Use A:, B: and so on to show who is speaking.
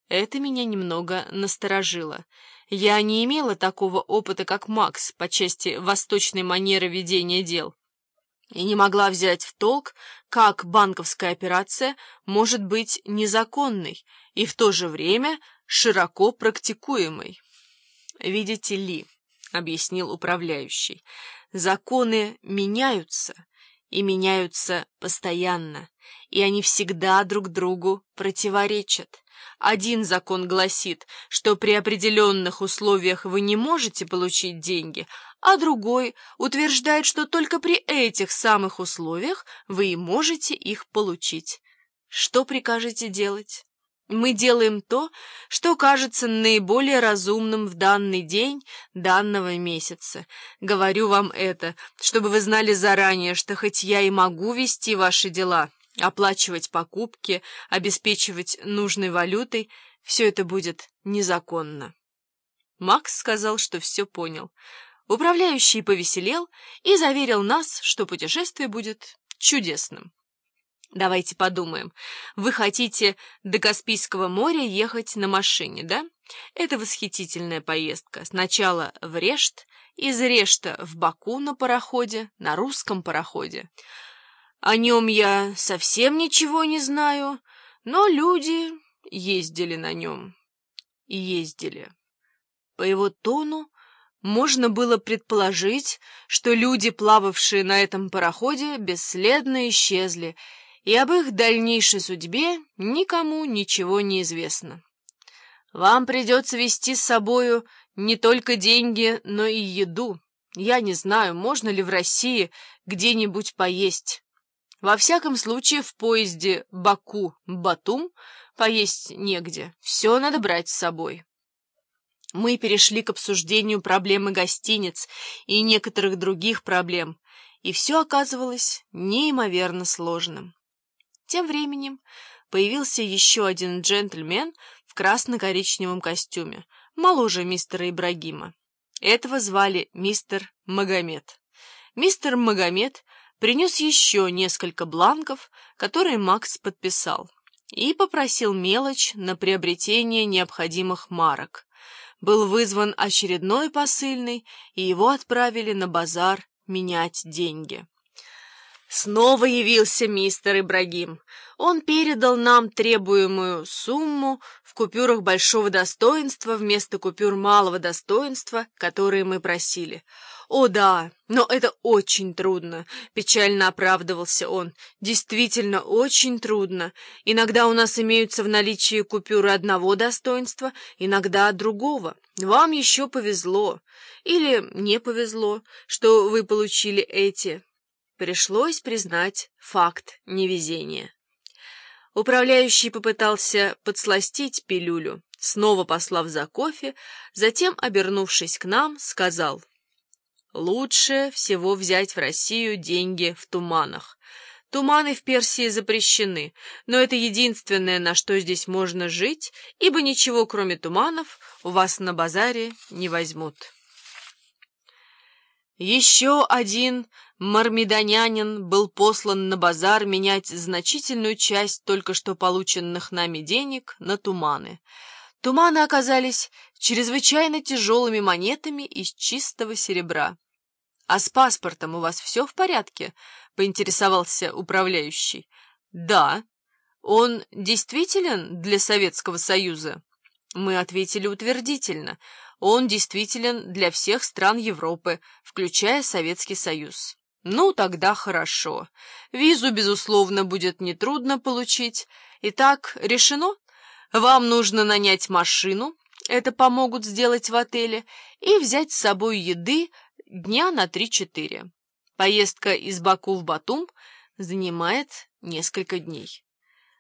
A: Это меня немного насторожило. Я не имела такого опыта, как Макс, по части восточной манеры ведения дел, и не могла взять в толк, как банковская операция может быть незаконной и в то же время широко практикуемой. «Видите ли», — объяснил управляющий, — «законы меняются, и меняются постоянно, и они всегда друг другу противоречат. Один закон гласит, что при определенных условиях вы не можете получить деньги, а другой утверждает, что только при этих самых условиях вы и можете их получить. Что прикажете делать? Мы делаем то, что кажется наиболее разумным в данный день данного месяца. Говорю вам это, чтобы вы знали заранее, что хоть я и могу вести ваши дела, оплачивать покупки, обеспечивать нужной валютой, все это будет незаконно». Макс сказал, что все понял. Управляющий повеселел и заверил нас, что путешествие будет чудесным. Давайте подумаем. Вы хотите до Каспийского моря ехать на машине, да? Это восхитительная поездка. Сначала в Решт, из Решта в Баку на пароходе, на русском пароходе. О нем я совсем ничего не знаю, но люди ездили на нем. И ездили. По его тону можно было предположить, что люди, плававшие на этом пароходе, бесследно исчезли, и об их дальнейшей судьбе никому ничего не известно. Вам придется везти с собою не только деньги, но и еду. Я не знаю, можно ли в России где-нибудь поесть. Во всяком случае, в поезде Баку-Батум поесть негде. Все надо брать с собой. Мы перешли к обсуждению проблемы гостиниц и некоторых других проблем, и все оказывалось неимоверно сложным. Тем временем появился еще один джентльмен в красно-коричневом костюме, моложе мистера Ибрагима. Этого звали мистер Магомед. Мистер Магомед принес еще несколько бланков, которые Макс подписал, и попросил мелочь на приобретение необходимых марок. Был вызван очередной посыльный, и его отправили на базар менять деньги. Снова явился мистер Ибрагим. Он передал нам требуемую сумму в купюрах большого достоинства вместо купюр малого достоинства, которые мы просили. «О да, но это очень трудно», — печально оправдывался он. «Действительно очень трудно. Иногда у нас имеются в наличии купюры одного достоинства, иногда другого. Вам еще повезло. Или не повезло, что вы получили эти». Пришлось признать факт невезения. Управляющий попытался подсластить пилюлю, снова послав за кофе, затем, обернувшись к нам, сказал: «Лучше всего взять в Россию деньги в туманах. Туманы в Персии запрещены, но это единственное, на что здесь можно жить, ибо ничего, кроме туманов, у вас на базаре не возьмут». Еще один мармеданянин был послан на базар менять значительную часть только что полученных нами денег на туманы. Туманы оказались чрезвычайно тяжелыми монетами из чистого серебра. «А с паспортом у вас все в порядке?» — поинтересовался управляющий. «Да. Он действителен для Советского Союза?» Мы ответили утвердительно. Он действителен для всех стран Европы, включая Советский Союз. «Ну, тогда хорошо. Визу, безусловно, будет нетрудно получить. Итак, решено? Вам нужно нанять машину, это помогут сделать в отеле, и взять с собой еды дня на 3-4. Поездка из Баку в Батум занимает несколько дней».